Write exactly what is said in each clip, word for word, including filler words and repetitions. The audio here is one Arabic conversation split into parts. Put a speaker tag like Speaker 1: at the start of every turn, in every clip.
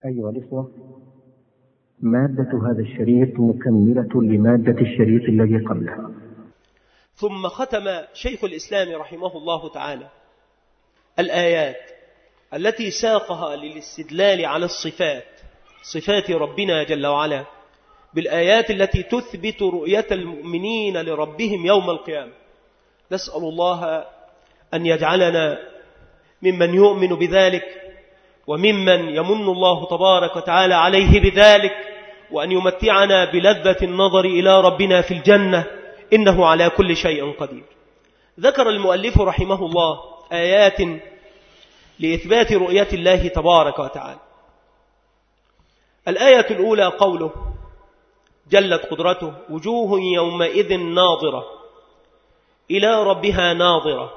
Speaker 1: أيها الإخوة، مادة هذا الشريط مكملة لمادة الشريط الذي قبله.
Speaker 2: ثم ختم شيخ الإسلام رحمه الله تعالى الآيات التي ساقها للاستدلال على الصفات صفات ربنا جل وعلا بالآيات التي تثبت رؤية المؤمنين لربهم يوم القيامة. نسأل الله أن يجعلنا ممن يؤمن بذلك وممن يمن الله تبارك وتعالى عليه بذلك، وأن يمتعنا بلذة النظر إلى ربنا في الجنة، إنه على كل شيء قدير. ذكر المؤلف رحمه الله آيات لإثبات رؤية الله تبارك وتعالى. الآية الأولى قوله جلت قدرته: وجوه يومئذ ناظرة إلى ربها ناظرة.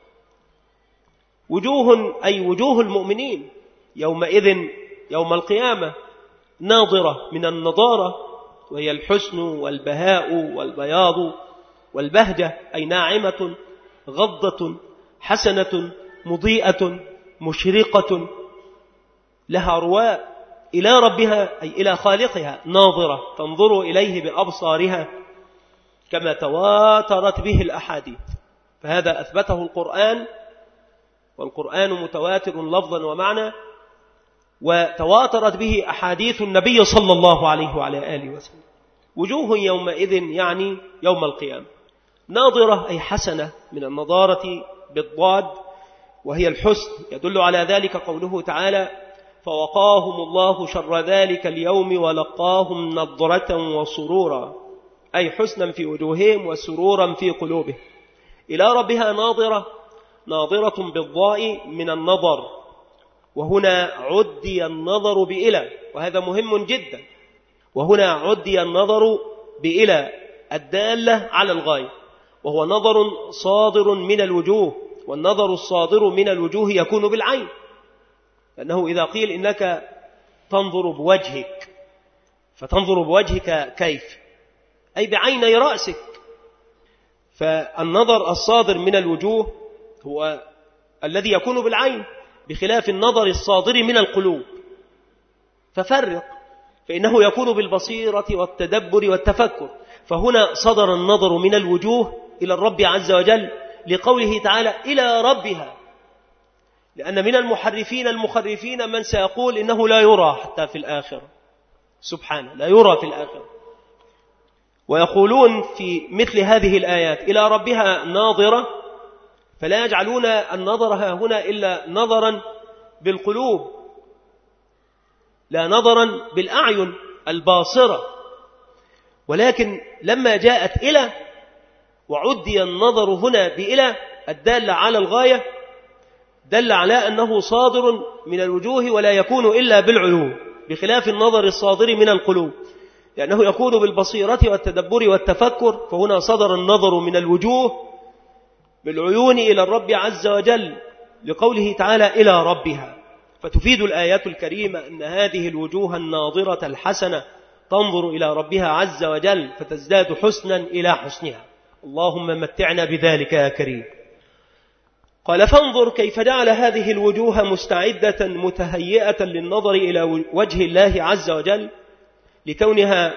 Speaker 2: وجوه أي وجوه المؤمنين يومئذ يوم القيامة ناظرة من النضارة، وهي الحسن والبهاء والبياض والبهجة، أي ناعمة غضة حسنة مضيئة مشرقة لها رواء. إلى ربها أي إلى خالقها ناظرة تنظر إليه بأبصارها، كما تواترت به الأحاديث. فهذا أثبته القرآن، والقرآن متواتر لفظا ومعنى، وتواترت به أحاديث النبي صلى الله عليه وعلى آله وسلم. وجوه يومئذ يعني يوم القيامة ناظرة أي حسنة من النضارة بالضاد، وهي الحسن. يدل على ذلك قوله تعالى: فوقاهم الله شر ذلك اليوم ولقاهم نضرة وسرورا، أي حسنا في وجوههم وسرورا في قلوبهم. إلى ربها ناظرة، ناظرة بالضاء من النظر، وهنا عدي النظر بإلى، وهذا مهم جدا. وهنا عدي النظر بإلى الدالة على الغاية، وهو نظر صادر من الوجوه، والنظر الصادر من الوجوه يكون بالعين، لأنه إذا قيل إنك تنظر بوجهك فتنظر بوجهك كيف؟ أي بعيني رأسك. فالنظر الصادر من الوجوه هو الذي يكون بالعين، بخلاف النظر الصادر من القلوب. ففرق، فإنه يكون بالبصيرة والتدبر والتفكر. فهنا صدر النظر من الوجوه إلى الرب عز وجل لقوله تعالى إلى ربها، لأن من المحرفين المخرفين من سيقول إنه لا يرى حتى في الآخرة، سبحانه، لا يرى في الآخرة. ويقولون في مثل هذه الآيات إلى ربها ناظرة، فلا يجعلون النظر هنا إلا نظرا بالقلوب، لا نظرا بالأعين الباصرة. ولكن لما جاءت إلى وعدي النظر هنا بإلى الدالة على الغاية، دل على أنه صادر من الوجوه ولا يكون إلا بالعيون، بخلاف النظر الصادر من القلوب، لأنه يكون بالبصيرة والتدبر والتفكر. فهنا صدر النظر من الوجوه بالعيون إلى الرب عز وجل لقوله تعالى إلى ربها. فتفيد الآيات الكريمة أن هذه الوجوه الناظرة الحسنة تنظر إلى ربها عز وجل، فتزداد حسنا إلى حسنها. اللهم متعنا بذلك يا كريم. قال: فانظر كيف جعل هذه الوجوه مستعدة متهيئة للنظر إلى وجه الله عز وجل، لكونها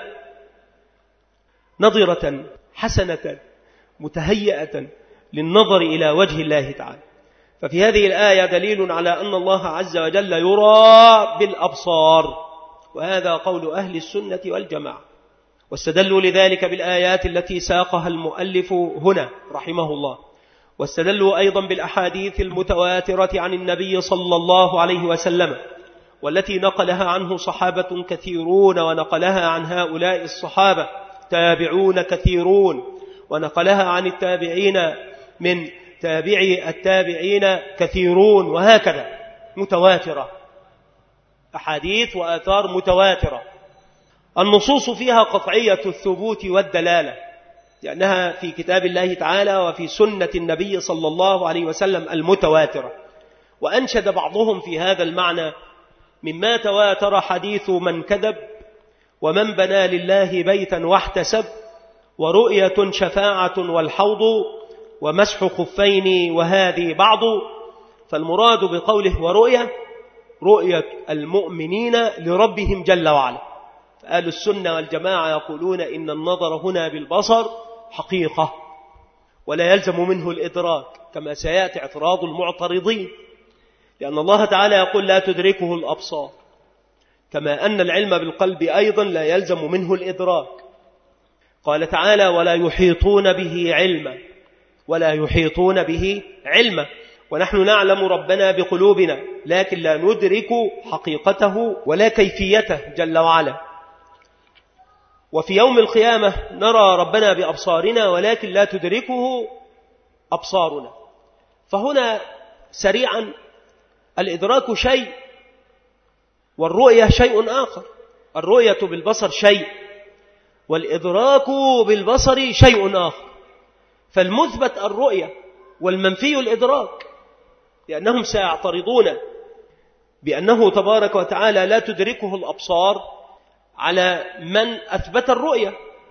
Speaker 2: نظرة حسنة متهيئة للنظر إلى وجه الله تعالى. ففي هذه الآية دليل على أن الله عز وجل يرى بالأبصار، وهذا قول أهل السنة والجماعة. واستدلوا لذلك بالآيات التي ساقها المؤلف هنا رحمه الله، واستدلوا أيضا بالأحاديث المتواترة عن النبي صلى الله عليه وسلم، والتي نقلها عنه صحابة كثيرون، ونقلها عن هؤلاء الصحابة تابعون كثيرون، ونقلها عن التابعين من تابعي التابعين كثيرون، وهكذا متواترة، أحاديث وآثار متواترة. النصوص فيها قطعية الثبوت والدلالة، لأنها في كتاب الله تعالى وفي سنة النبي صلى الله عليه وسلم المتواترة. وأنشد بعضهم في هذا المعنى: مما تواتر حديث من كذب، ومن بنى لله بيتا واحتسب، ورؤية شفاعة والحوض، ومسح خفين وهذه بعض. فالمراد بقوله ورؤية رؤية المؤمنين لربهم جل وعلا. فأهل السنة والجماعة يقولون إن النظر هنا بالبصر حقيقة ولا يلزم منه الإدراك، كما سيأتي اعتراض المعترضين، لأن الله تعالى يقول لا تدركه الأبصار، كما أن العلم بالقلب أيضا لا يلزم منه الإدراك. قال تعالى ولا يحيطون به علما، ولا يحيطون به علما، ونحن نعلم ربنا بقلوبنا لكن لا ندرك حقيقته ولا كيفيته جل وعلا. وفي يوم القيامة نرى ربنا بأبصارنا ولكن لا تدركه أبصارنا. فهنا سريعا الإدراك شيء والرؤية شيء آخر. الرؤية بالبصر شيء والإدراك بالبصر شيء آخر. فالمثبت الرؤية والمنفي الإدراك، لأنهم سيعترضون بأنه تبارك وتعالى لا تدركه الأبصار على من أثبت الرؤية،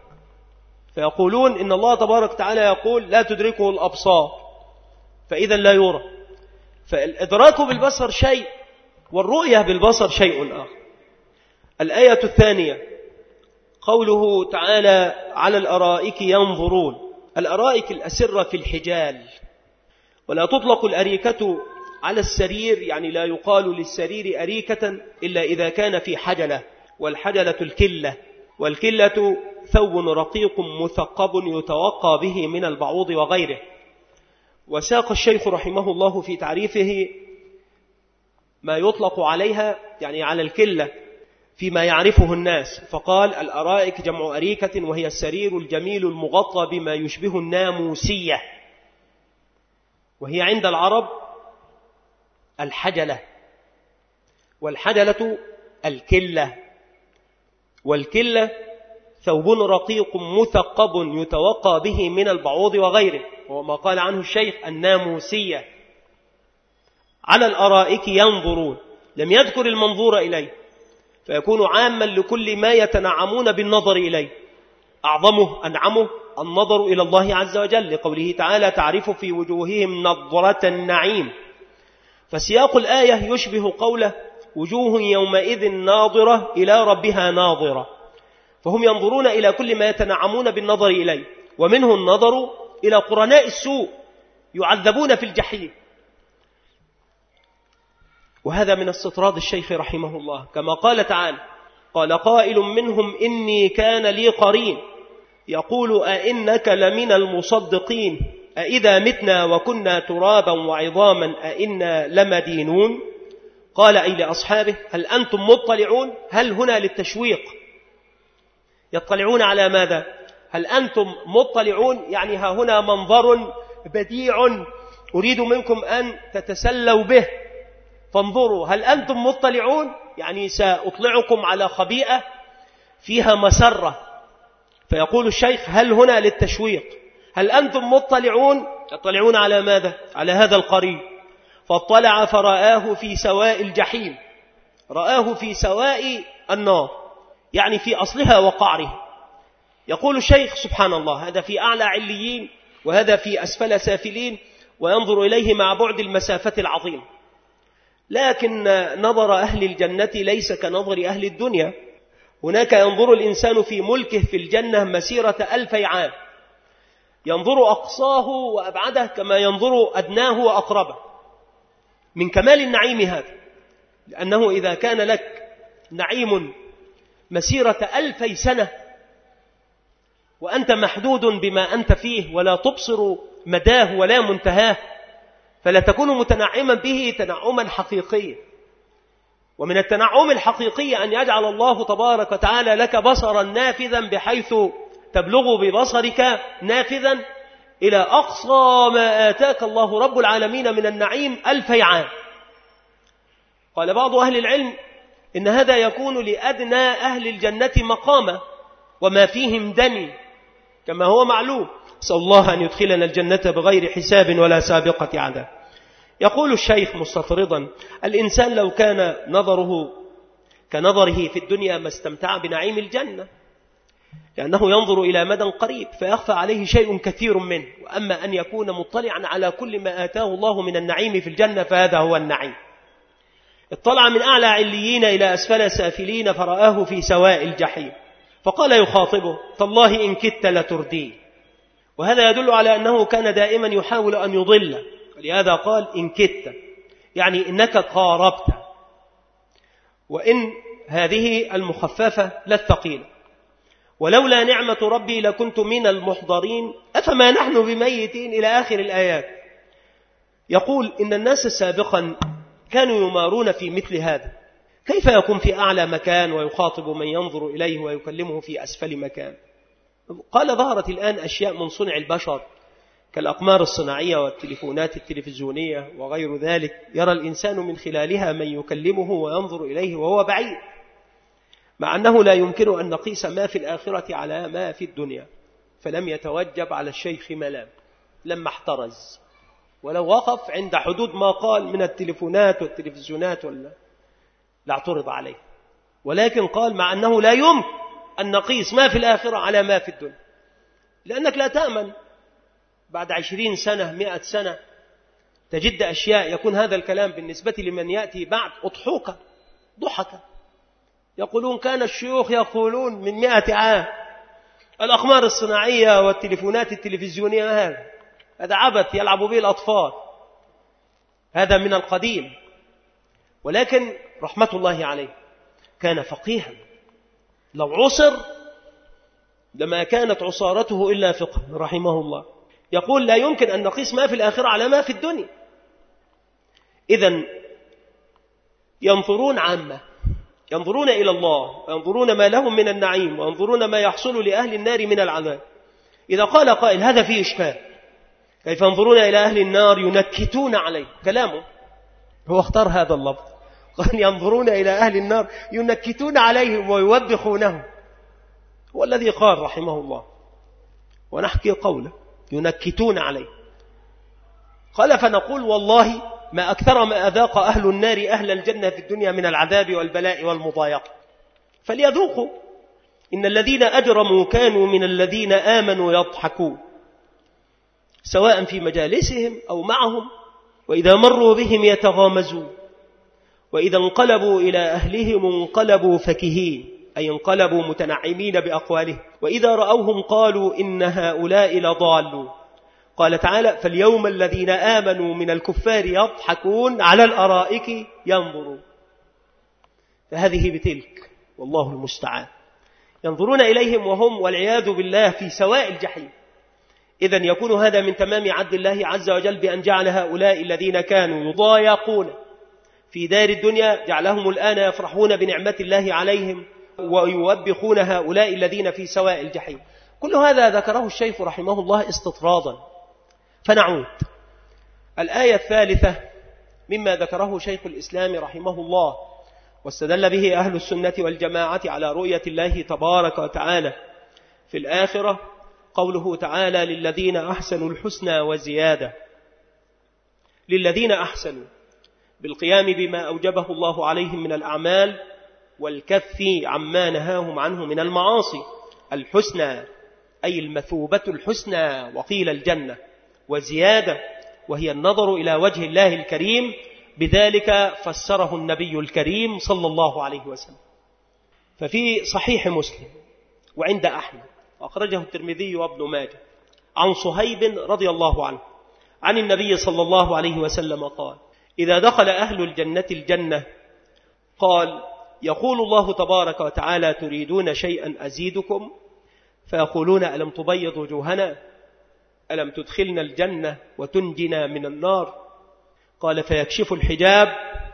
Speaker 2: فيقولون إن الله تبارك وتعالى يقول لا تدركه الأبصار، فإذا لا يرى. فالإدراك بالبصر شيء والرؤية بالبصر شيء آخر. الآية الثانية قوله تعالى على الأرائك ينظرون. الأرائك الأسرة في الحجال، ولا تطلق الأريكة على السرير، يعني لا يقال للسرير أريكة إلا إذا كان في حجلة، والحجلة الكلة، والكلة ثوب رقيق مثقب يتوقى به من البعوض وغيره. وساق الشيخ رحمه الله في تعريفه ما يطلق عليها، يعني على الكلة فيما يعرفه الناس، فقال الأرائك جمع أريكة وهي السرير الجميل المغطى بما يشبه الناموسية، وهي عند العرب الحجلة، والحجلة الكلة، والكلة ثوب رقيق مثقب يتوقى به من البعوض وغيره، وما قال عنه الشيخ الناموسية. على الأرائك ينظرون، لم يذكر المنظور إليه، فيكون عاما لكل ما يتنعمون بالنظر إليه، أعظمه أنعمه النظر إلى الله عز وجل، لقوله تعالى تعرف في وجوههم نظرة النعيم. فسياق الآية يشبه قوله وجوه يومئذ ناظرة إلى ربها ناظرة، فهم ينظرون إلى كل ما يتنعمون بالنظر إليه، ومنه النظر إلى قرناء السوء يعذبون في الجحيم. وهذا من استطراد الشيخ رحمه الله، كما قال تعالى قال قائل منهم إني كان لي قرين يقول أئنك لمن المصدقين أئذا متنا وكنا ترابا وعظاما أئنا لمدينون. قال أي لأصحابه هل أنتم مطلعون؟ هل هنا للتشويق، يطلعون على ماذا؟ هل أنتم مطلعون، يعني ها هنا منظر بديع أريد منكم أن تتسلوا به، فانظروا هل أنتم مطلعون، يعني سأطلعكم على خبيئة فيها مسرة. فيقول الشيخ هل هنا للتشويق، هل أنتم مطلعون، يطلعون على ماذا؟ على هذا القرين. فاطلع فرآه في سواء الجحيم، رآه في سواء النار، يعني في أصلها وقعره. يقول الشيخ سبحان الله هذا في أعلى عليين وهذا في أسفل سافلين، وينظر إليه مع بعد المسافة العظيم. لكن نظر أهل الجنة ليس كنظر أهل الدنيا. هناك ينظر الإنسان في ملكه في الجنة مسيرة ألفي عام، ينظر أقصاه وأبعده كما ينظر أدناه وأقربه، من كمال النعيم هذا، لأنه إذا كان لك نعيم مسيرة ألفي سنة وأنت محدود بما أنت فيه ولا تبصر مداه ولا منتهاه، فلا تكون متنعما به تنعما حقيقيا. ومن التنعم الحقيقي أن يجعل الله تبارك وتعالى لك بصرا نافذا بحيث تبلغ ببصرك نافذا إلى أقصى ما آتاك الله رب العالمين من النعيم ألفي عام. قال بعض أهل العلم إن هذا يكون لأدنى أهل الجنة مقاما وما فيهم دني، كما هو معلوم. أسأل الله أن يدخلنا الجنة بغير حساب ولا سابقة عذاب. يقول الشيخ مستطردا الإنسان لو كان نظره كنظره في الدنيا ما استمتع بنعيم الجنة، لأنه ينظر إلى مدى قريب فيخفى عليه شيء كثير منه. وأما أن يكون مطلعا على كل ما آتاه الله من النعيم في الجنة فهذا هو النعيم. اطلع من أعلى عليين إلى أسفل سافلين فرآه في سواء الجحيم فقال يخاطبه تالله إن كدت لتردين. وهذا يدل على أنه كان دائما يحاول أن يضل، ولهذا قال إن كدت يعني إنك قاربت، وإن هذه المخففة لا الثقيلة. ولولا نعمة ربي لكنت من المحضرين أفما نحن بميتين إلى آخر الآيات. يقول إن الناس سابقا كانوا يمارون في مثل هذا، كيف يكون في أعلى مكان ويخاطب من ينظر إليه ويكلمه في أسفل مكان؟ قال ظهرت الآن أشياء من صنع البشر كالأقمار الصناعية والتليفونات التلفزيونية وغير ذلك، يرى الإنسان من خلالها من يكلمه وينظر إليه وهو بعيد، مع أنه لا يمكن أن نقيس ما في الآخرة على ما في الدنيا. فلم يتوجب على الشيخ ملام لما احترز، ولو وقف عند حدود ما قال من التليفونات والتلفزيونات ولا لا اعترض عليه، ولكن قال مع أنه لا يمكن أن نقيس ما في الآخرة على ما في الدنيا، لأنك لا تأمن بعد عشرين سنة مئة سنة تجد أشياء يكون هذا الكلام بالنسبة لمن يأتي بعد أضحوك ضحكا. يقولون كان الشيوخ يقولون من مئة عام الأقمار الصناعية والتليفونات التلفزيونية هذا هذا عبث يلعب به الأطفال، هذا من القديم. ولكن رحمة الله عليه كان فقيها، لو عصر لما كانت عصارته إلا فقه رحمه الله. يقول لا يمكن أن نقيس ما في الآخرة على ما في الدنيا. إذن ينظرون عامة، ينظرون إلى الله وينظرون ما لهم من النعيم وينظرون ما يحصل لأهل النار من العذاب. إذا قال قائل هذا فيه إشكال، كيف ينظرون إلى أهل النار ينكتون عليه؟ كلامه هو اختار هذا اللفظ، قال ينظرون إلى أهل النار ينكتون عليهم ويوبخونهم، هو الذي قال رحمه الله، ونحكي قوله ينكتون عليه. قال فنقول والله ما أكثر ما أذاق أهل النار أهل الجنة في الدنيا من العذاب والبلاء والمضايقة، فليذوقوا. إن الذين أجرموا كانوا من الذين آمنوا يضحكون، سواء في مجالسهم أو معهم، وإذا مروا بهم يتغامزون، وإذا انقلبوا إلى أهلهم انقلبوا فكهين، أي انقلبوا متنعمين بأقوالهم، وإذا رأوهم قالوا إن هؤلاء لضالون. قال تعالى فاليوم الذين آمنوا من الكفار يضحكون على الأرائك ينظرون. فهذه بتلك والله المستعان، ينظرون إليهم وهم والعياذ بالله في سواء الجحيم. إذن يكون هذا من تمام عدل الله عز وجل بأن جعل هؤلاء الذين كانوا يضايقون في دار الدنيا جعلهم الآن يفرحون بنعمة الله عليهم ويوبخون هؤلاء الذين في سواء الجحيم. كل هذا ذكره الشيخ رحمه الله استطرادا. فنعود الآية الثالثة مما ذكره شيخ الإسلام رحمه الله واستدل به أهل السنة والجماعة على رؤية الله تبارك وتعالى في الآخرة، قوله تعالى للذين أحسنوا الحسنى وزيادة. للذين أحسنوا بالقيام بما أوجبه الله عليهم من الأعمال والكف عما نهاهم عنه من المعاصي. الحسنى أي المثوبة الحسنى، وقيل الجنة. وزيادة وهي النظر إلى وجه الله الكريم، بذلك فسره النبي الكريم صلى الله عليه وسلم. ففي صحيح مسلم وعند أحمد وأخرجه الترمذي وابن ماجه عن صهيب رضي الله عنه عن النبي صلى الله عليه وسلم قال إذا دخل أهل الجنة الجنة قال يقول الله تبارك وتعالى تريدون شيئا أزيدكم؟ فيقولون ألم تبيض وجوهنا؟ ألم تدخلنا الجنة وتنجنا من النار؟ قال فيكشف الحجاب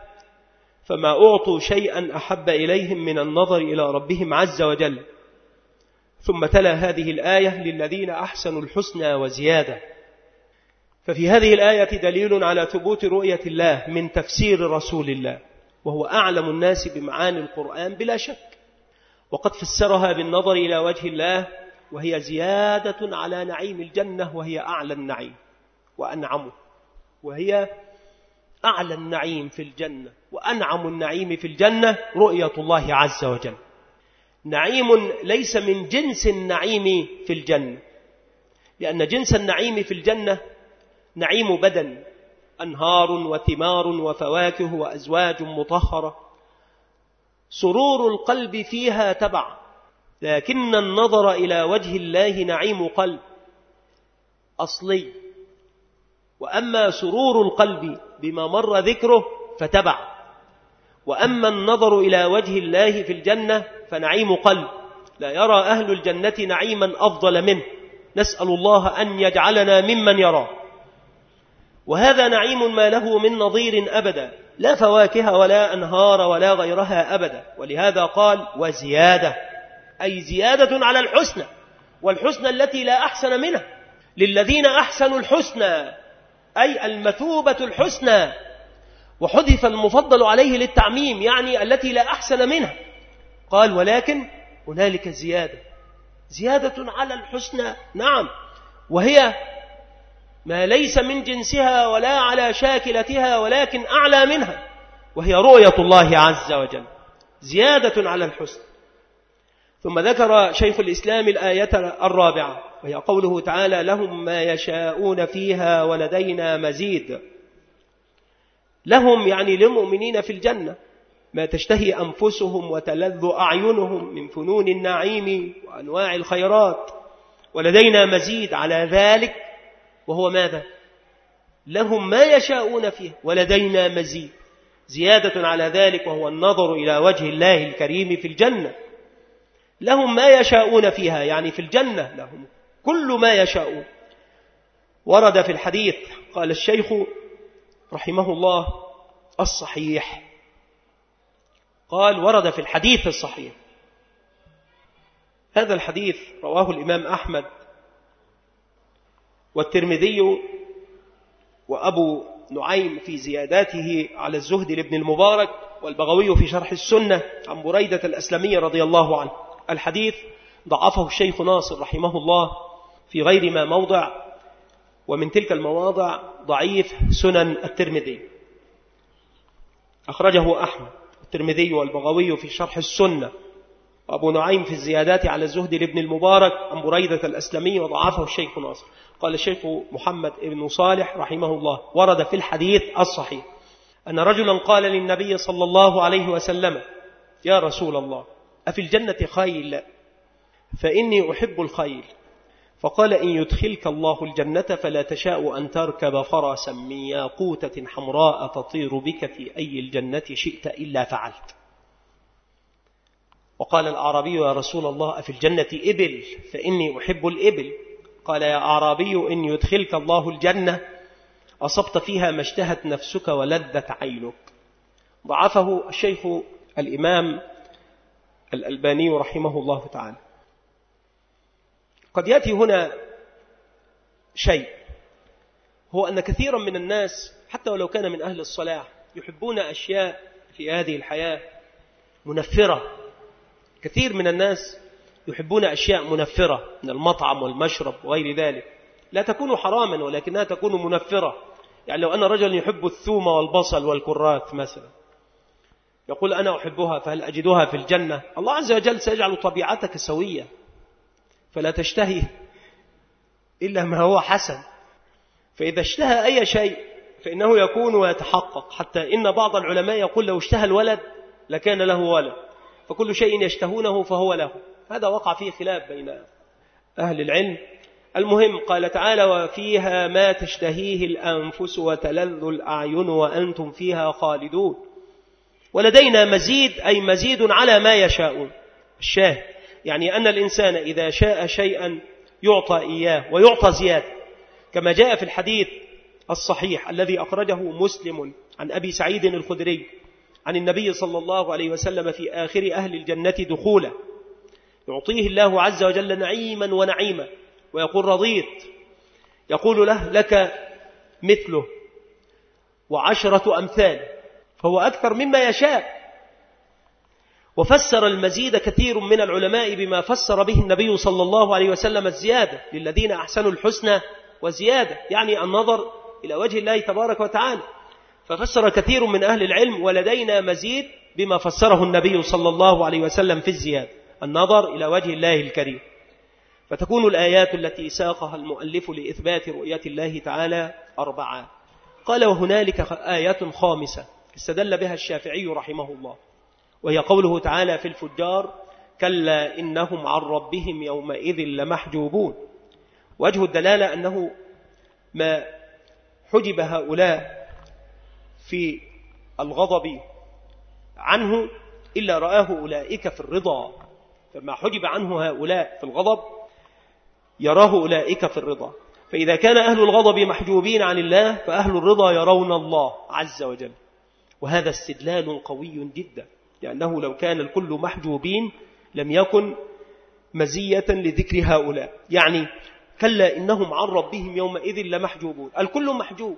Speaker 2: فما أعطوا شيئا أحب إليهم من النظر إلى ربهم عز وجل. ثم تلا هذه الآية للذين أحسنوا الحسنى وزيادة. ففي هذه الآية دليل على ثبوت رؤية الله من تفسير رسول الله، وهو أعلم الناس بمعاني القرآن بلا شك، وقد فسرها بالنظر إلى وجه الله، وهي زيادة على نعيم الجنة، وهي أعلى النعيم وأنعمه، وهي أعلى النعيم في الجنة وأنعم النعيم في الجنة رؤية الله عز وجل. نعيم ليس من جنس النعيم في الجنة، لأن جنس النعيم في الجنة نعيم بدن أنهار وثمار وفواكه وأزواج مطهرة سرور القلب فيها تبع، لكن النظر إلى وجه الله نعيم قلب أصلي، وأما سرور القلب بما مر ذكره فتبع، وأما النظر إلى وجه الله في الجنة فنعيم قلب، لا يرى أهل الجنة نعيما أفضل منه، نسأل الله أن يجعلنا ممن يراه. وهذا نعيم ما له من نظير أبدا، لا فواكه ولا أنهار ولا غيرها أبدا. ولهذا قال وزيادة، أي زيادة على الحسنى، والحسنى التي لا أحسن منها، للذين أحسنوا الحسنى أي المثوبة الحسنى، وحذف المفضل عليه للتعميم، يعني التي لا أحسن منها. قال ولكن هنالك زيادة، زيادة على الحسنى، نعم، وهي ما ليس من جنسها ولا على شاكلتها ولكن أعلى منها، وهي رؤية الله عز وجل، زيادة على الحسن. ثم ذكر شيخ الإسلام الآية الرابعة، وهي قوله تعالى لهم ما يشاءون فيها ولدينا مزيد. لهم يعني للمؤمنين في الجنة ما تشتهي أنفسهم وتلذ أعينهم من فنون النعيم وأنواع الخيرات، ولدينا مزيد على ذلك، وهو ماذا؟ لهم ما يشاءون فيه ولدينا مزيد، زيادة على ذلك، وهو النظر إلى وجه الله الكريم في الجنة. لهم ما يشاءون فيها يعني في الجنة لهم كل ما يشاءون. ورد في الحديث، قال الشيخ رحمه الله الصحيح، قال ورد في الحديث الصحيح. هذا الحديث رواه الإمام أحمد والترمذي وأبو نعيم في زياداته على الزهد لابن المبارك، والبغوي في شرح السنة عن بريدة الأسلمي رضي الله عنه. الحديث ضعفه الشيخ ناصر رحمه الله في غير ما موضع، ومن تلك المواضع ضعيف سنن الترمذي، أخرجه أحمد الترمذي والبغوي في شرح السنة، وأبو نعيم في الزيادات على الزهد لابن المبارك عن بريدة الأسلمي، وضعفه الشيخ ناصر. قال الشيخ محمد بن صالح رحمه الله ورد في الحديث الصحيح أن رجلا قال للنبي صلى الله عليه وسلم يا رسول الله أفي الجنة خيل؟ فإني أحب الخيل. فقال إن يدخلك الله الجنة فلا تشاء أن تركب فرسا من ياقوتة حمراء تطير بك في أي الجنة شئت إلا فعلت. وقال الأعرابي يا رسول الله أفي الجنة إبل؟ فإني أحب الإبل. قال يا أعرابي إن يدخلك الله الجنة أصبت فيها ما اشتهت نفسك ولذت عينك. ضعفه الشيخ الإمام الألباني رحمه الله تعالى. قد يأتي هنا شيء، هو أن كثيرا من الناس حتى ولو كان من أهل الصلاح يحبون أشياء في هذه الحياة منفرة. كثير من الناس يحبون أشياء منفرة من المطعم والمشرب وغير ذلك، لا تكون حراما ولكنها تكون منفرة. يعني لو أن رجل يحب الثوم والبصل والكرات مثلا، يقول أنا أحبها فهل أجدها في الجنة؟ الله عز وجل سيجعل طبيعتك سوية، فلا تشتهي إلا ما هو حسن. فإذا اشتهى أي شيء فإنه يكون ويتحقق، حتى إن بعض العلماء يقول لو اشتهى الولد لكان له ولد، فكل شيء يشتهونه فهو له. هذا وقع فيه خلاف بين أهل العلم. المهم قال تعالى وفيها ما تشتهيه الأنفس وتلذ الأعين وأنتم فيها خالدون. ولدينا مزيد أي مزيد على ما يشاءون. الشاهد يعني أن الإنسان إذا شاء شيئا يعطى إياه ويعطى زيادة، كما جاء في الحديث الصحيح الذي أخرجه مسلم عن أبي سعيد الخدري عن النبي صلى الله عليه وسلم في آخر أهل الجنة دخولا يعطيه الله عز وجل نعيما ونعيما ويقول رضيت، يقول له لك مثله وعشرة أمثال، فهو أكثر مما يشاء. وفسر المزيد كثير من العلماء بما فسر به النبي صلى الله عليه وسلم الزيادة، للذين أحسنوا الحسنى وزيادة، يعني النظر إلى وجه الله تبارك وتعالى. ففسر كثير من أهل العلم ولدينا مزيد بما فسره النبي صلى الله عليه وسلم في الزيادة، النظر إلى وجه الله الكريم. فتكون الآيات التي ساقها المؤلف لإثبات رؤية الله تعالى أربعة. قال وهنالك آية خامسة استدل بها الشافعي رحمه الله، وهي قوله تعالى في الفجار كلا إنهم عن ربهم يومئذ لمحجوبون. وجه الدلالة أنه ما حجب هؤلاء في الغضب عنه إلا رآه أولئك في الرضا، فما حجب عنه هؤلاء في الغضب يراه أولئك في الرضا. فإذا كان أهل الغضب محجوبين عن الله فأهل الرضا يرون الله عز وجل، وهذا استدلال قوي جدا، لأنه لو كان الكل محجوبين لم يكن مزية لذكر هؤلاء. يعني كلا إنهم عن ربهم يومئذ لمحجوبون، الكل محجوب،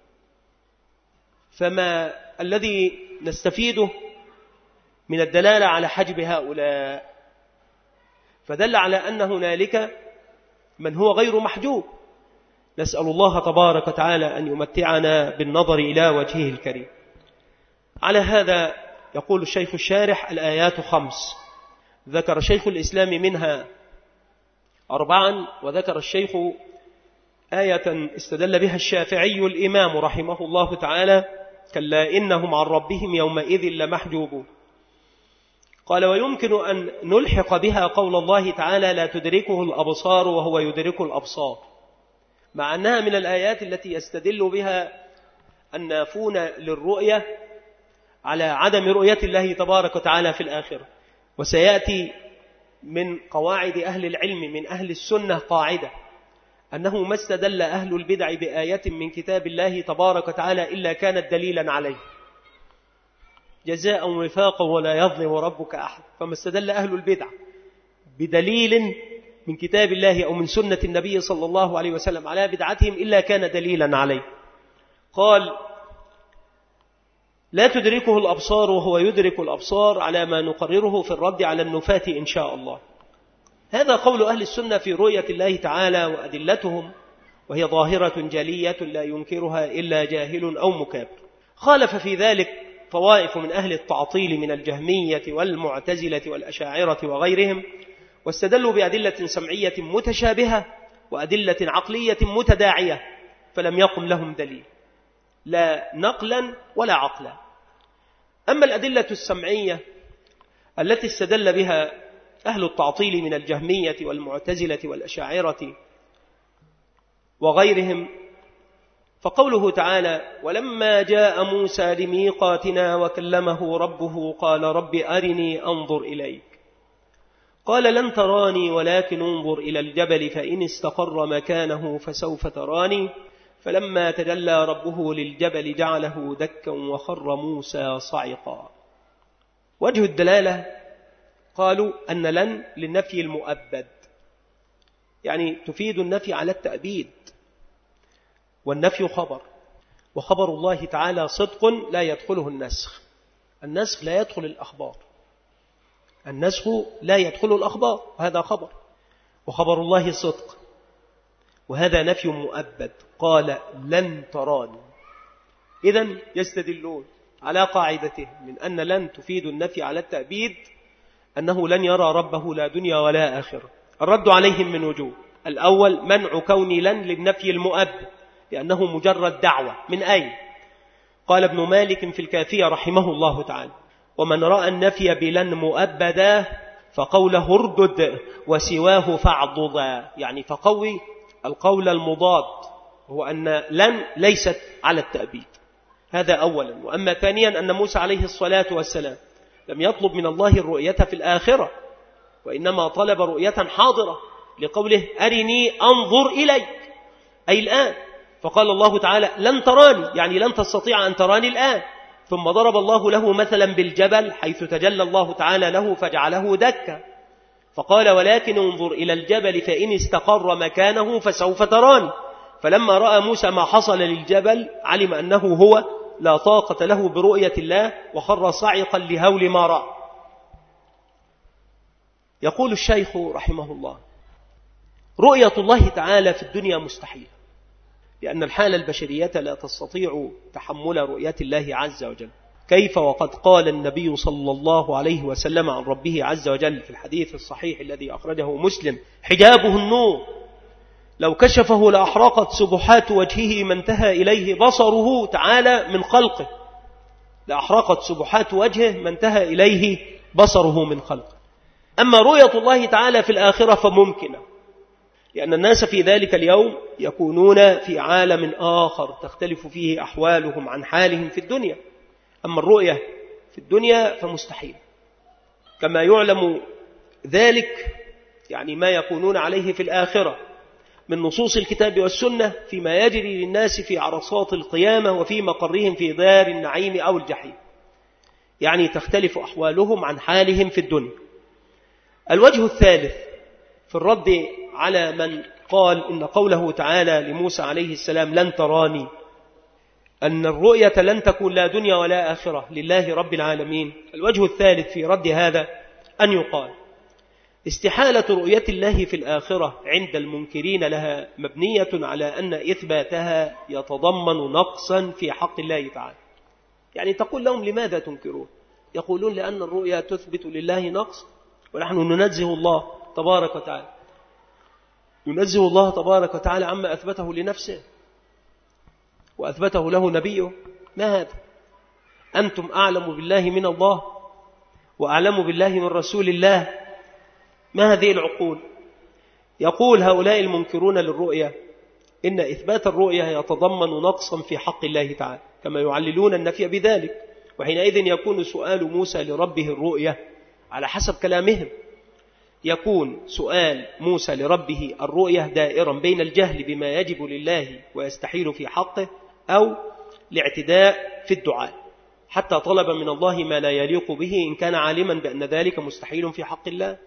Speaker 2: فما الذي نستفيده من الدلالة على حجب هؤلاء؟ فدل على أن هنالك من هو غير محجوب. نسأل الله تبارك وتعالى أن يمتعنا بالنظر إلى وجهه الكريم. على هذا يقول الشيخ الشارح الآيات خمس، ذكر شيخ الإسلام منها أربعا، وذكر الشيخ آية استدل بها الشافعي الإمام رحمه الله تعالى كلا إنهم عن ربهم يومئذ لمحجوبون. قال ويمكن أن نلحق بها قول الله تعالى لا تدركه الأبصار وهو يدرك الأبصار، مع أنها من الآيات التي يستدل بها النافون للرؤية على عدم رؤية الله تبارك وتعالى في الآخرة. وسيأتي من قواعد أهل العلم من أهل السنة قاعدة أنه ما استدل أهل البدع بآية من كتاب الله تبارك وتعالى إلا كانت دليلا عليه جزاء وفاقا ولا يظلم ربك أحد. فما استدل أهل البدع بدليل من كتاب الله أو من سنة النبي صلى الله عليه وسلم على بدعتهم إلا كان دليلا عليه. قال لا تدركه الأبصار وهو يدرك الأبصار على ما نقرره في الرد على النفاة إن شاء الله. هذا قول أهل السنة في رؤية الله تعالى وأدلتهم، وهي ظاهرة جلية لا ينكرها إلا جاهل أو مكابر. خالف في ذلك طوائف من أهل التعطيل من الجهمية والمعتزلة والأشاعرة وغيرهم، واستدلوا بأدلة سمعية متشابهة وأدلة عقلية متداعية، فلم يقم لهم دليل لا نقلا ولا عقلا. أما الأدلة السمعية التي استدل بها أهل التعطيل من الجهمية والمعتزلة والأشاعرة وغيرهم، فقوله تعالى ولما جاء موسى لميقاتنا وكلمه ربه قال رب أرني أنظر إليك قال لن تراني ولكن انظر إلى الجبل فإن استقر مكانه فسوف تراني فلما تجلى ربه للجبل جعله دكا وخر موسى صعقا. وجه الدلالة قالوا أن لن للنفي المؤبد، يعني تفيد النفي على التأبيد، والنفي خبر، وخبر الله تعالى صدق لا يدخله النسخ. النسخ لا يدخل الأخبار، النسخ لا يدخل الأخبار، هذا خبر، وخبر الله صدق، وهذا نفي مؤبد. قال لن تراني، إذن يستدلون على قاعدته من أن لن تفيد النفي على التأبيد، أنه لن يرى ربه لا دنيا ولا آخرة. الرد عليهم من وجوه: الأول منع كون لن للنفي المؤبد، لأنه مجرد دعوة. من أين؟ قال ابن مالك في الكافية رحمه الله تعالى: ومن رأى النفي بلن مؤبدا فقوله اردد وسواه فاعضدا، يعني فقوي القول المضاد، هو أن لن ليست على التأبيد. هذا أولا. وأما ثانيا أن موسى عليه الصلاة والسلام لم يطلب من الله الرؤية في الآخرة، وإنما طلب رؤية حاضرة، لقوله أرني أنظر إليك، أي الآن. فقال الله تعالى لن تراني، يعني لن تستطيع أن تراني الآن. ثم ضرب الله له مثلا بالجبل حيث تجلى الله تعالى له فجعله دكا، فقال ولكن انظر إلى الجبل فإن استقر مكانه فسوف تراني. فلما رأى موسى ما حصل للجبل علم أنه هو لا طاقة له برؤية الله، وخر صعقا لهول ما رأى. يقول الشيخ رحمه الله: رؤية الله تعالى في الدنيا مستحيل، لأن الحالة البشرية لا تستطيع تحمل رؤية الله عز وجل. كيف وقد قال النبي صلى الله عليه وسلم عن ربه عز وجل في الحديث الصحيح الذي أخرجه مسلم: حجابه النور، لو كشفه لأحرقت سبحات وجهه ما انتهى إليه بصره تعالى من خلقه، لأحرقت سبحات وجهه ما انتهى إليه بصره من خلقه. أما رؤية الله تعالى في الآخرة فممكنة، لأن الناس في ذلك اليوم يكونون في عالم آخر تختلف فيه أحوالهم عن حالهم في الدنيا. أما الرؤية في الدنيا فمستحيل، كما يعلم ذلك يعني ما يكونون عليه في الآخرة من نصوص الكتاب والسنة فيما يجري للناس في عرصات القيامة وفي مقرهم في دار النعيم أو الجحيم، يعني تختلف أحوالهم عن حالهم في الدنيا. الوجه الثالث في الرد على من قال إن قوله تعالى لموسى عليه السلام لن تراني، أن الرؤية لن تكون لا دنيا ولا آخرة لله رب العالمين. الوجه الثالث في رد هذا أن يقال استحالة رؤية الله في الآخرة عند المنكرين لها مبنية على أن إثباتها يتضمن نقصا في حق الله تعالى. يعني تقول لهم لماذا تنكرون؟ يقولون لأن الرؤية تثبت لله نقص، ونحن ننزه الله تبارك وتعالى ينزه الله تبارك وتعالى عما أثبته لنفسه وأثبته له نبيه. ما هذا؟ أنتم أعلم بالله من الله وأعلم بالله من رسول الله. ما هذه العقول؟ يقول هؤلاء المنكرون للرؤية إن إثبات الرؤية يتضمن نقصا في حق الله تعالى، كما يعللون النفي بذلك. وحينئذ يكون سؤال موسى لربه الرؤية على حسب كلامهم، يكون سؤال موسى لربه الرؤية دائرا بين الجهل بما يجب لله ويستحيل في حقه أو الاعتداء في الدعاء، حتى طلب من الله ما لا يليق به إن كان عالما بأن ذلك مستحيل في حق الله.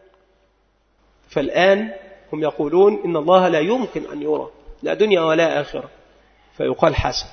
Speaker 2: فالآن هم يقولون إن الله لا يمكن أن يرى لا دنيا ولا آخرة، فيقال حسن.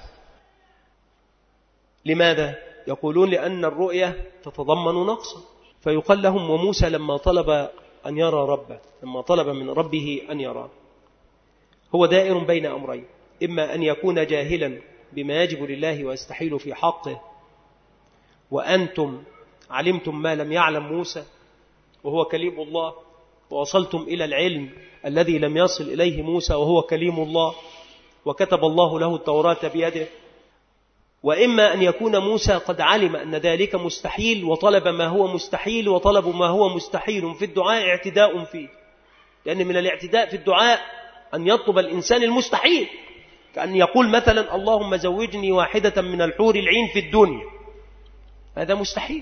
Speaker 2: لماذا؟ يقولون لأن الرؤية تتضمن نقصا، فيقال لهم وموسى لما طلب أن يرى ربه، لما طلب من ربه أن يرى، هو دائر بين أمرين: إما أن يكون جاهلا بما يجب لله ويستحيل في حقه، وأنتم علمتم ما لم يعلم موسى وهو كليم الله، ووصلتم إلى العلم الذي لم يصل إليه موسى وهو كليم الله، وكتب الله له التوراة بيده. وإما أن يكون موسى قد علم أن ذلك مستحيل وطلب ما هو مستحيل، وطلب ما هو مستحيل في الدعاء اعتداء فيه، لأن من الاعتداء في الدعاء أن يطلب الإنسان المستحيل، كأن يقول مثلا اللهم زوجني واحدة من الحور العين في الدنيا، هذا مستحيل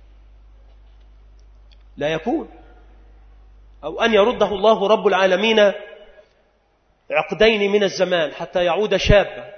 Speaker 2: لا يكون. أو أن يرده الله رب العالمين عقدين من الزمان حتى يعود شابا،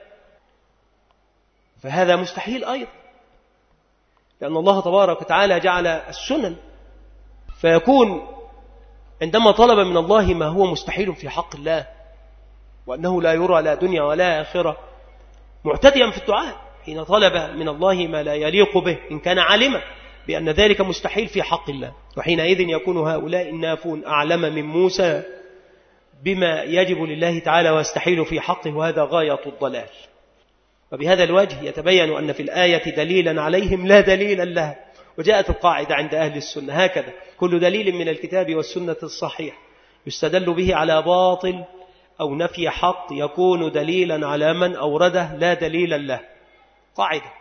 Speaker 2: فهذا مستحيل أيضا، لأن الله تبارك وتعالى جعل السنن. فيكون عندما طلب من الله ما هو مستحيل في حق الله، وأنه لا يرى لا دنيا ولا آخرة، معتديا في الدعاء حين طلب من الله ما لا يليق به إن كان عالما بأن ذلك مستحيل في حق الله. وحينئذ يكون هؤلاء النافون أعلم من موسى بما يجب لله تعالى ويستحيل في حقه، وهذا غاية الضلال. وبهذا الوجه يتبين أن في الآية دليلا عليهم لا دليل لها. وجاءت القاعدة عند أهل السنة هكذا: كل دليل من الكتاب والسنة الصحيح يستدل به على باطل أو نفي حق يكون دليلا على من أورده لا دليل له. قاعدة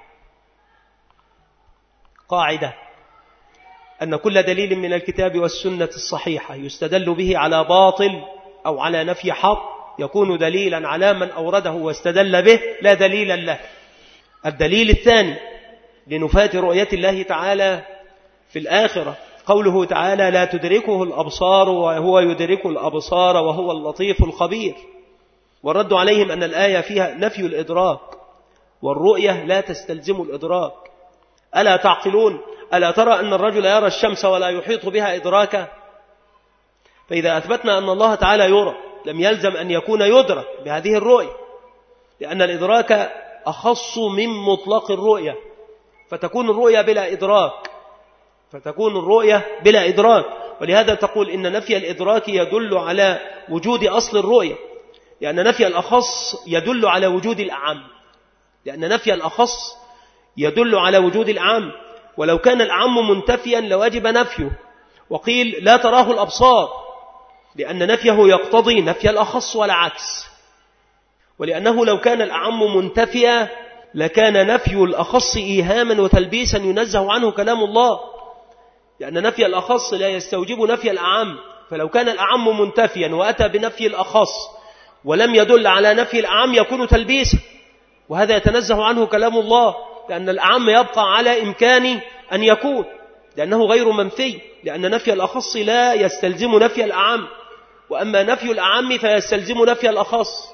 Speaker 2: قاعدة أن كل دليل من الكتاب والسنة الصحيحة يستدل به على باطل أو على نفي حق يكون دليلا على من أورده واستدل به لا دليل له. الدليل الثاني لنفاة رؤية الله تعالى في الآخرة قوله تعالى لا تدركه الأبصار وهو يدرك الأبصار وهو اللطيف الخبير. والرد عليهم أن الآية فيها نفي الإدراك، والرؤية لا تستلزم الإدراك. ألا تعقلون؟ ألا ترى أن الرجل يرى الشمس ولا يحيط بها إدراكا؟ فإذا أثبتنا أن الله تعالى يرى لم يلزم أن يكون يدرك بهذه الرؤية، لأن الإدراك أخص من مطلق الرؤية، فتكون الرؤية بلا إدراك فتكون الرؤية بلا إدراك. ولهذا تقول إن نفي الإدراك يدل على وجود أصل الرؤية، لأن نفي الأخص يدل على وجود الأعم لأن نفي الأخص يدل على وجود الأعم. ولو كان الأعم منتفيا لوجب نفيه، وقيل لا تراه الأبصار، لأن نفيه يقتضي نفي الأخص ولا عكس، ولأنه لو كان الأعم منتفيا لكان نفي الأخص إيهاما وتلبيسا ينزه عنه كلام الله، لأن نفي الأخص لا يستوجب نفي الأعم. فلو كان الأعم منتفيا وأتى بنفي الأخص ولم يدل على نفي الأعم يكون تلبيسا، وهذا يتنزه عنه كلام الله، لأن الأعم يبقى على إمكان أن يكون، لأنه غير منفي، لأن نفي الأخص لا يستلزم نفي الأعم، وأما نفي الأعم فيستلزم نفي الأخص.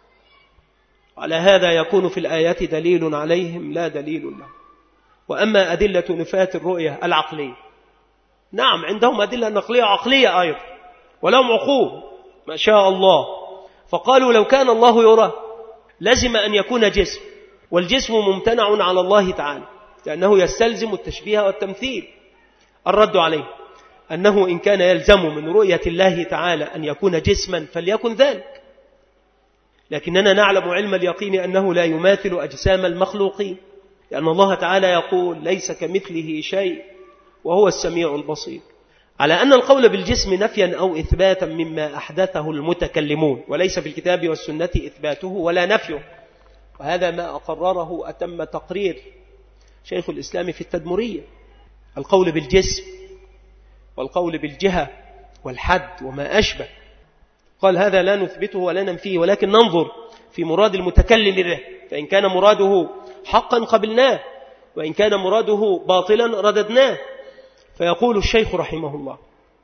Speaker 2: على هذا يكون في الآيات دليل عليهم لا دليل لهم. وأما أدلة نفاة الرؤية العقلية، نعم عندهم أدلة نقلية عقلية أيضا، ولهم عقول ما شاء الله. فقالوا لو كان الله يرى لازم أن يكون جسم، والجسم ممتنع على الله تعالى لأنه يستلزم التشبيه والتمثيل. الرد عليه أنه إن كان يلزم من رؤية الله تعالى أن يكون جسما فليكن ذلك، لكننا نعلم علم اليقين أنه لا يماثل أجسام المخلوقين، لأن الله تعالى يقول ليس كمثله شيء وهو السميع البصير. على أن القول بالجسم نفيا أو إثباتا مما أحدثه المتكلمون، وليس في الكتاب والسنة إثباته ولا نفيه، وهذا ما أقرره أتم تقرير شيخ الإسلام في التدمرية. القول بالجسم والقول بالجهة والحد وما أشبه، قال هذا لا نثبته ولا ننفيه، ولكن ننظر في مراد المتكلم به، فإن كان مراده حقا قبلناه، وإن كان مراده باطلا رددناه. فيقول الشيخ رحمه الله: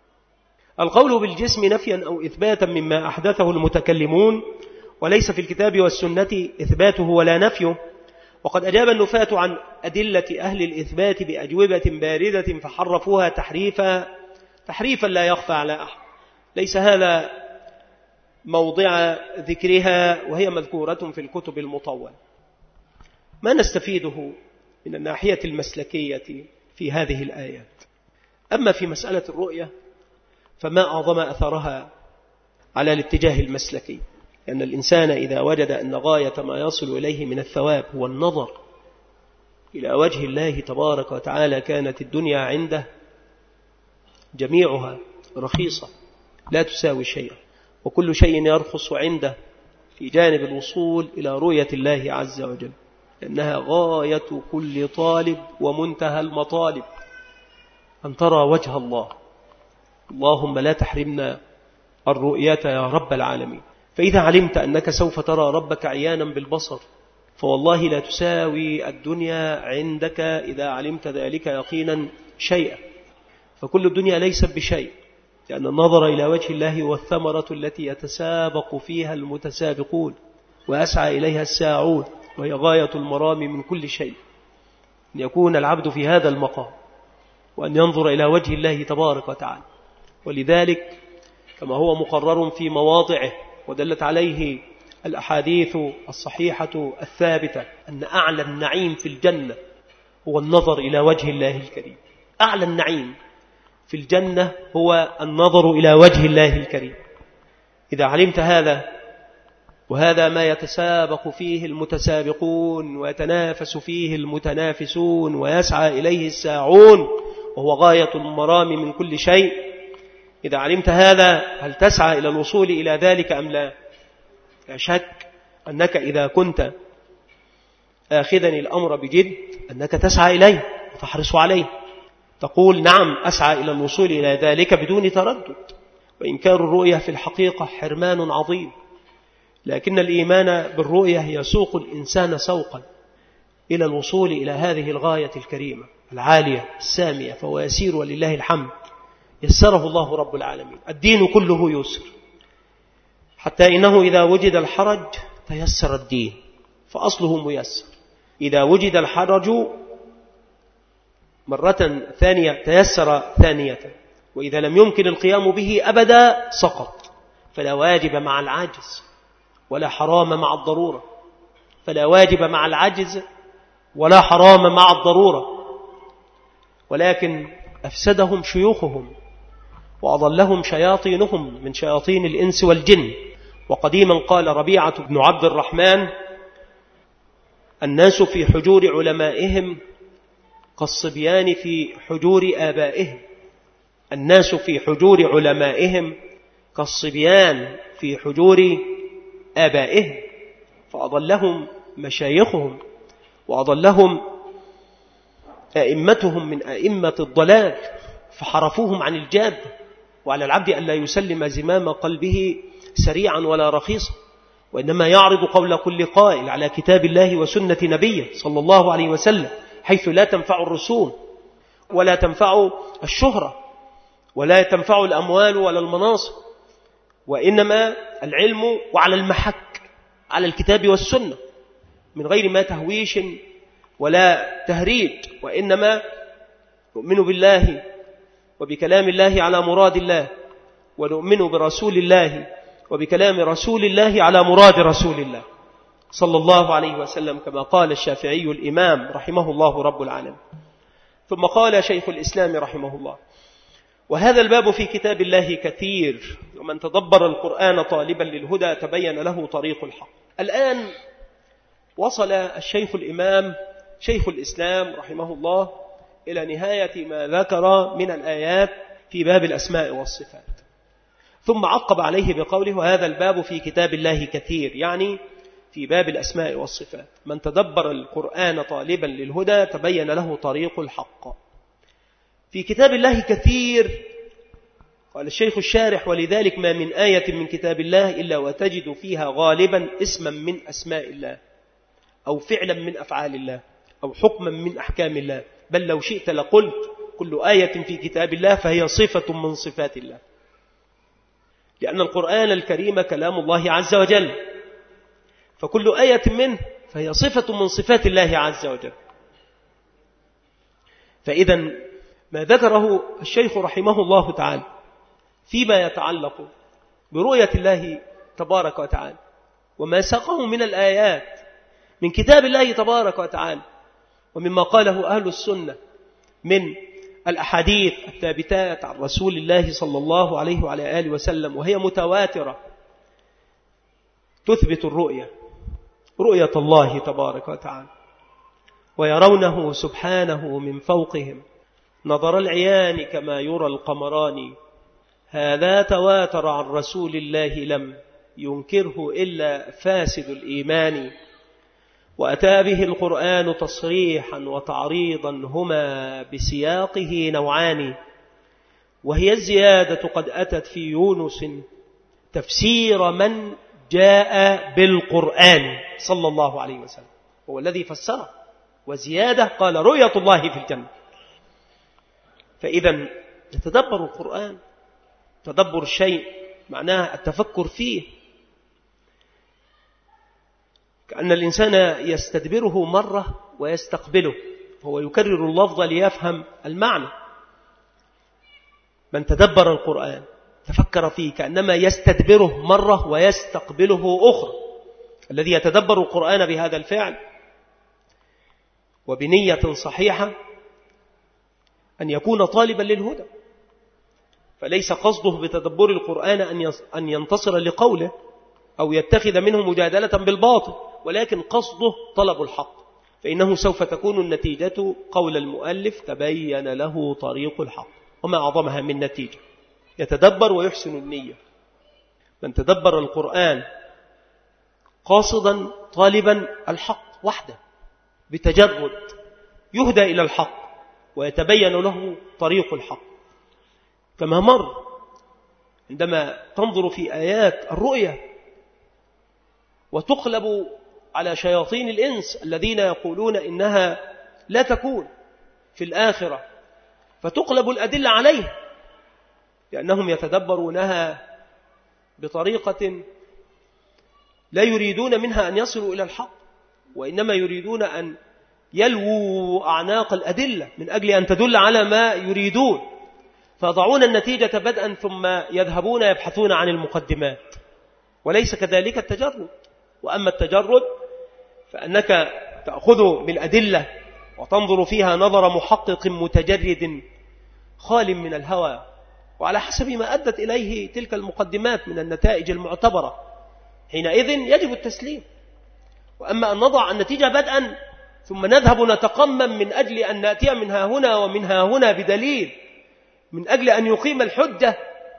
Speaker 2: القول بالجسم نفيا أو إثباتا مما أحدثه المتكلمون، وليس في الكتاب والسنة إثباته ولا نفيه. وقد أجاب النفاة عن أدلة أهل الإثبات بأجوبة باردة فحرفوها تحريفا تحريفا لا يخفى على أحد، ليس هذا موضع ذكرها، وهي مذكورة في الكتب المطولة. ما نستفيده من الناحية المسلكية في هذه الآيات؟ أما في مسألة الرؤية فما أعظم أثرها على الاتجاه المسلكي، لأن الإنسان إذا وجد أن غاية ما يصل إليه من الثواب هو النظر إلى وجه الله تبارك وتعالى، كانت الدنيا عنده جميعها رخيصة لا تساوي شيئا، وكل شيء يرخص عنده في جانب الوصول إلى رؤية الله عز وجل، لأنها غاية كل طالب ومنتهى المطالب أن ترى وجه الله. اللهم لا تحرمنا الرؤية يا رب العالمين. فإذا علمت أنك سوف ترى ربك عيانا بالبصر فوالله لا تساوي الدنيا عندك إذا علمت ذلك يقينا شيئا، فكل الدنيا ليست بشيء، لأن النظر إلى وجه الله والثمرة التي يتسابق فيها المتسابقون وأسعى إليها الساعون، وهي غاية المرام من كل شيء، أن يكون العبد في هذا المقام وأن ينظر إلى وجه الله تبارك وتعالى. ولذلك كما هو مقرر في مواضعه ودلت عليه الأحاديث الصحيحة الثابتة أن أعلى النعيم في الجنة هو النظر إلى وجه الله الكريم. أعلى النعيم في الجنة هو النظر إلى وجه الله الكريم. إذا علمت هذا، وهذا ما يتسابق فيه المتسابقون ويتنافس فيه المتنافسون ويسعى إليه الساعون، وهو غاية المرام من كل شيء، إذا علمت هذا هل تسعى إلى الوصول إلى ذلك أم لا؟ لا شك أنك إذا كنت آخذا الأمر بجد أنك تسعى إليه وتحرص عليه، تقول نعم أسعى إلى الوصول إلى ذلك بدون تردد. وإنكار الرؤية في الحقيقة حرمان عظيم، لكن الإيمان بالرؤية يسوق الإنسان سوقا إلى الوصول إلى هذه الغاية الكريمة العالية السامية، فهو يسير ولله الحمد، يسره الله رب العالمين. الدين كله يسر، حتى إنه إذا وجد الحرج تيسر الدين، فأصله ميسر. إذا وجد الحرج مرة ثانية تيسر ثانية، وإذا لم يمكن القيام به أبدا سقط. فلا واجب مع العاجز ولا حرام مع الضرورة، فلا واجب مع العجز ولا حرام مع الضرورة، ولكن أفسدهم شيوخهم وأضلهم شياطينهم من شياطين الإنس والجن. وقديما قال ربيعة بن عبد الرحمن: الناس في حجور علمائهم كالصبيان في حجور آبائهم. الناس في حجور علمائهم كالصبيان في حجور آبائهم، فأضلهم مشايخهم وأضلهم أئمتهم من أئمة الضلال، فحرفوهم عن الجاد. وعلى العبد أن لا يسلم زمام قلبه سريعا ولا رخيصا، وإنما يعرض قول كل قائل على كتاب الله وسنة نبيه صلى الله عليه وسلم، حيث لا تنفع الرسوم ولا تنفع الشهرة ولا تنفع الأموال ولا المناصب، وإنما العلم وعلى المحك على الكتاب والسنة من غير ما تهويش ولا تهريج، وإنما نؤمن بالله وبكلام الله على مراد الله، ونؤمن برسول الله وبكلام رسول الله على مراد رسول الله صلى الله عليه وسلم، كما قال الشافعي الإمام رحمه الله رب العالمين. ثم قال شيخ الإسلام رحمه الله: وهذا الباب في كتاب الله كثير، ومن تدبر القرآن طالبا للهدى تبين له طريق الحق. الآن وصل الشيخ الإمام شيخ الإسلام رحمه الله إلى نهاية ما ذكر من الآيات في باب الأسماء والصفات، ثم عقب عليه بقوله: وهذا الباب في كتاب الله كثير، يعني في باب الأسماء والصفات. من تدبر القرآن طالبا للهدى تبين له طريق الحق. في كتاب الله كثير، قال الشيخ الشارح: ولذلك ما من آية من كتاب الله إلا وتجد فيها غالبا اسما من أسماء الله، أو فعلا من أفعال الله، أو حكما من أحكام الله، بل لو شئت لقلت كل آية في كتاب الله فهي صفة من صفات الله، لأن القرآن الكريم كلام الله عز وجل، فكل آية منه فهي صفة من صفات الله عز وجل. فإذا ما ذكره الشيخ رحمه الله تعالى فيما يتعلق برؤية الله تبارك وتعالى، وما ساقه من الآيات من كتاب الله تبارك وتعالى، ومما قاله أهل السنة من الأحاديث الثابتات عن رسول الله صلى الله عليه وعلى آله وسلم، وهي متواترة تثبت الرؤية، رؤية الله تبارك وتعالى، ويرونه سبحانه من فوقهم نظر العيان كما يرى القمران. هذا تواتر عن رسول الله لم ينكره إلا فاسد الإيمان، وأتى به القرآن تصريحا وتعريضا هما بسياقه نوعان، وهي الزيادة قد أتت في يونس تفسير من جاء بالقرآن صلى الله عليه وسلم، هو الذي فسره. وزيادة قال رؤية الله في الجنة. فإذا نتدبر القرآن، تدبر الشيء معناه التفكر فيه، كأن الإنسان يستدبره مرة ويستقبله، هو يكرر اللفظ ليفهم المعنى. من تدبر القرآن تفكر فيه كأنما يستدبره مرة ويستقبله أخرى. الذي يتدبر القرآن بهذا الفعل وبنية صحيحة أن يكون طالبا للهدى، فليس قصده بتدبر القرآن أن ينتصر لقوله أو يتخذ منه مجادلة بالباطل، ولكن قصده طلب الحق، فإنه سوف تكون النتيجة قول المؤلف: تبين له طريق الحق. وما أعظمها من نتيجة. يتدبر ويحسن النية. من تدبر القرآن قاصدا طالبا الحق وحده بتجرد يهدى إلى الحق ويتبين له طريق الحق، كما مر عندما تنظر في آيات الرؤية وتقلب على شياطين الإنس الذين يقولون إنها لا تكون في الآخرة، فتقلب الأدلة عليه، لأنهم يتدبرونها بطريقة لا يريدون منها أن يصلوا إلى الحق، وإنما يريدون أن يلووا أعناق الأدلة من أجل أن تدل على ما يريدون، فيضعون النتيجة بدءا ثم يذهبون يبحثون عن المقدمات. وليس كذلك التجرد. وأما التجرد فأنك تأخذ بالأدلة وتنظر فيها نظر محقق متجرد خال من الهوى، وعلى حسب ما أدت إليه تلك المقدمات من النتائج المعتبرة، حينئذ يجب التسليم. وأما أن نضع النتيجة بدءا ثم نذهب نتقمم من أجل أن نأتي منها هنا ومنها هنا بدليل من أجل أن يقيم الحجة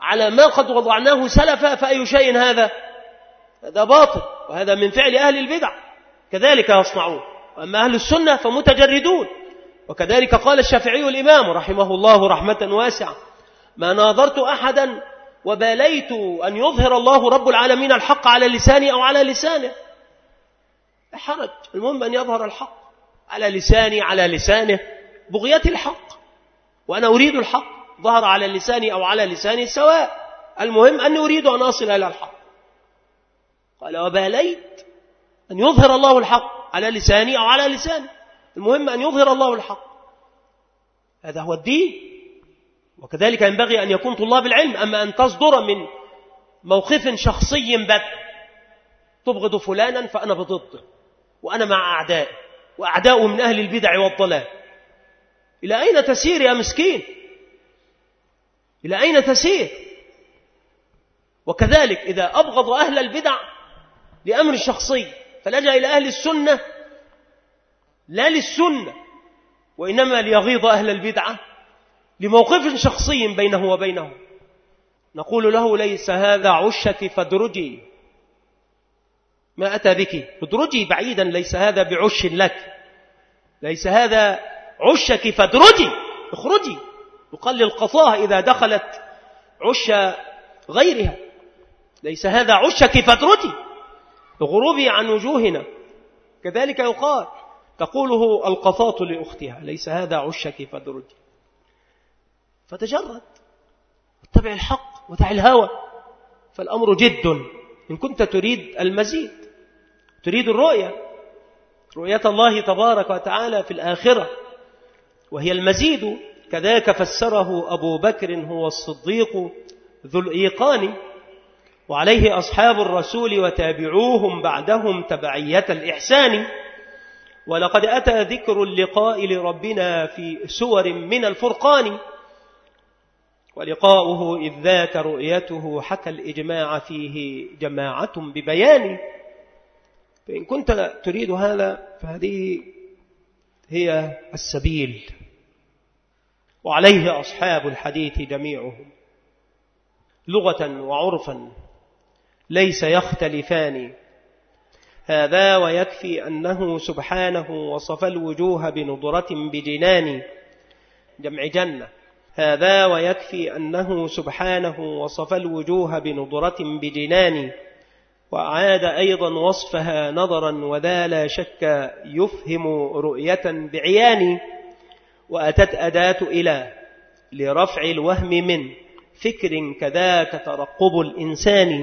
Speaker 2: على ما قد وضعناه سلفا فأي شيء هذا؟ هذا باطل، وهذا من فعل أهل البدع، كذلك يصنعون. وأما أهل السنة فمتجردون. وكذلك قال الشافعي الإمام رحمه الله رحمة واسعة: ما ناظرت أحدا وباليت أن يظهر الله رب العالمين الحق على لساني أو على لسانه. لا حرج، المهم أن يظهر الحق على لساني على لسانه، بغية الحق، وأنا أريد الحق، ظهر على لساني أو على لساني سواء، المهم أني أريد أن أصل إلى الحق. قال: وباليت أن يظهر الله الحق على لساني أو على لسانه، المهم أن يظهر الله الحق. هذا هو الدين. وكذلك ينبغي أن يكون طلاب العلم. أما أن تصدر من موقف شخصي بت تبغض فلانا فأنا بضده، وأنا مع أعدائي، وأعداؤه من أهل البدع والضلال، إلى أين تسير يا مسكين؟ إلى أين تسير؟ وكذلك إذا أبغض أهل البدع لأمر شخصي فلجأ إلى أهل السنة لا للسنة، وإنما ليغيظ أهل البدعة لموقف شخصي بينه وبينه، نقول له: ليس هذا عشك فادرجي، ما أتى بك، ادرجي بعيدا، ليس هذا بعش لك، ليس هذا عشك فادرجي، اخرجي. يقال للقطاة إذا دخلت عش غيرها: ليس هذا عشك فادرجي، غروبي عن وجوهنا. كذلك يقال، تقوله القطاة لأختها: ليس هذا عشك فادرجي. فتجرد واتبع الحق ودع الهوى، فالأمر جد. إن كنت تريد المزيد، تريد الرؤية، رؤية الله تبارك وتعالى في الآخرة، وهي المزيد. كذاك فسره أبو بكر هو الصديق ذو الإيقان، وعليه أصحاب الرسول وتابعوهم بعدهم تبعية الإحسان. ولقد أتى ذكر اللقاء لربنا في سور من الفرقان، ولقاؤه إذ ذاك رؤيته حكى الإجماع فيه جماعة ببيان. فإن كنت تريد هذا فهذه هي السبيل، وعليه أصحاب الحديث جميعهم لغة وعرفا ليس يختلفان. هذا ويكفي أنه سبحانه وصف الوجوه بنضرة بجنان، جمع جنة. هذا ويكفي أنه سبحانه وصف الوجوه بنضرة بجنان، وأعاد أيضا وصفها نظرا، وذا لا شك يفهم رؤية بعيان. وأتت أداة إلى لرفع الوهم من فكر، كذاك ترقب الإنسان.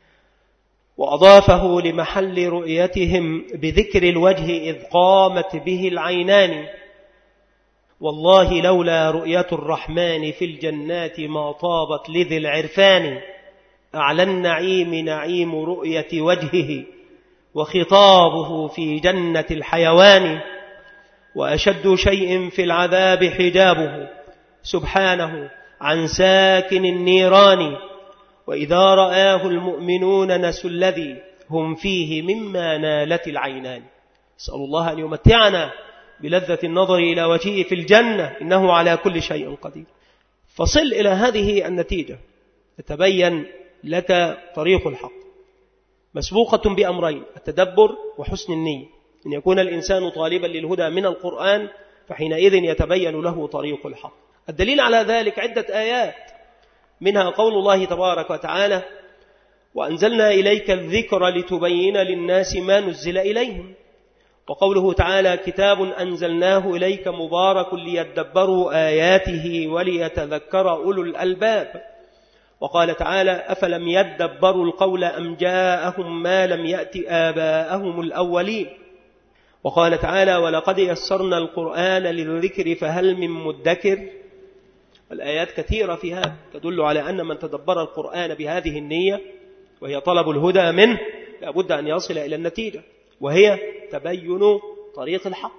Speaker 2: وأضافه لمحل رؤيتهم بذكر الوجه إذ قامت به العينان. والله لولا رؤية الرحمن في الجنات ما طابت لذي العرفان. أعلى النعيم نعيم رؤية وجهه، وخطابه في جنة الحيوان. وأشد شيء في العذاب حجابه سبحانه عن ساكن النيران. وإذا رآه المؤمنون نسوا الذي هم فيه مما نالت العينان. نسأل الله أن يمتعنا بلذة النظر إلى وجهه في الجنة، إنه على كل شيء قدير. فصل إلى هذه النتيجة يتبين لك طريق الحق، مسبوقة بأمرين: التدبر وحسن النية. إن يكون الإنسان طالبا للهدى من القرآن فحينئذ يتبين له طريق الحق. الدليل على ذلك عدة آيات، منها قول الله تبارك وتعالى: وأنزلنا إليك الذكر لتبين للناس ما نزل إليهم. وقوله تعالى: كتاب أنزلناه إليك مبارك ليدبروا آياته وليتذكر أولو الألباب. وقال تعالى: أفلم يدبروا القول أم جاءهم ما لم يأت آباءهم الأولين. وقال تعالى: ولقد يسرنا القرآن للذكر فهل من مدكر. الآيات كثيرة فيها تدل على أن من تدبر القرآن بهذه النية، وهي طلب الهدى منه، لابد أن يصل إلى النتيجة، وهي تبين طريق الحق.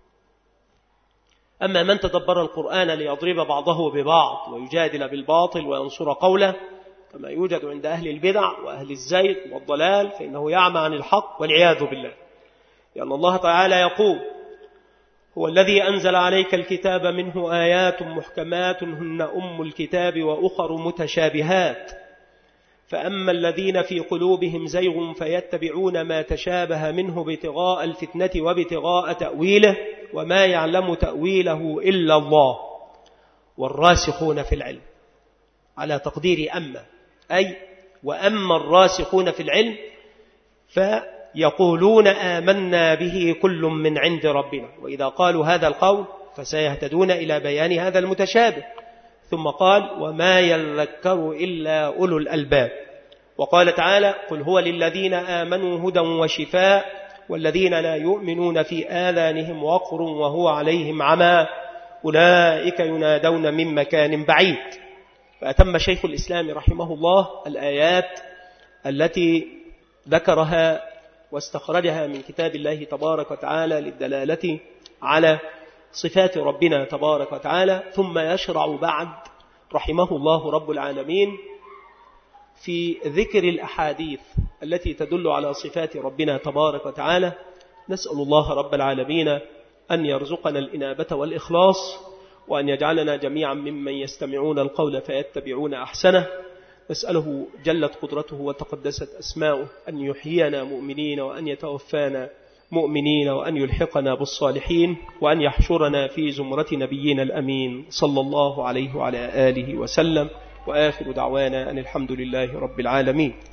Speaker 2: أما من تدبر القرآن ليضرب بعضه ببعض ويجادل بالباطل وينصر قوله، كما يوجد عند أهل البدع وأهل الزيغ والضلال، فإنه يعمى عن الحق والعياذ بالله. لأن الله تعالى يقول: هو الذي أنزل عليك الكتاب منه آيات محكمات هن أم الكتاب وأخر متشابهات فأما الذين في قلوبهم زيغ فيتبعون ما تشابه منه ابتغاء الفتنة وابتغاء تأويله وما يعلم تأويله إلا الله والراسخون في العلم على تقدير أما أي وأما الراسخون في العلم فيقولون آمنا به كل من عند ربنا وإذا قالوا هذا القول فسيهتدون إلى بيان هذا المتشابه ثم قال وما يذكر إلا أولو الألباب وقال تعالى قل هو للذين آمنوا هدى وشفاء والذين لا يؤمنون في آذانهم وقر وهو عليهم عمى أولئك ينادون من مكان بعيد. فأتم شيخ الإسلام رحمه الله الآيات التي ذكرها واستخرجها من كتاب الله تبارك وتعالى للدلالة على صفات ربنا تبارك وتعالى ثم يشرع بعد رحمه الله رب العالمين في ذكر الأحاديث التي تدل على صفات ربنا تبارك وتعالى. نسأل الله رب العالمين أن يرزقنا الإنابة والإخلاص وأن يجعلنا جميعا ممن يستمعون القول فيتبعون أحسنه. نسأله جلت قدرته وتقدست أسماؤه أن يحيينا مؤمنين وأن يتوفانا مؤمنين وأن يلحقنا بالصالحين وأن يحشرنا في زمرة نبينا الأمين صلى الله عليه وعلى آله وسلم وآخر دعوانا أن الحمد لله رب العالمين.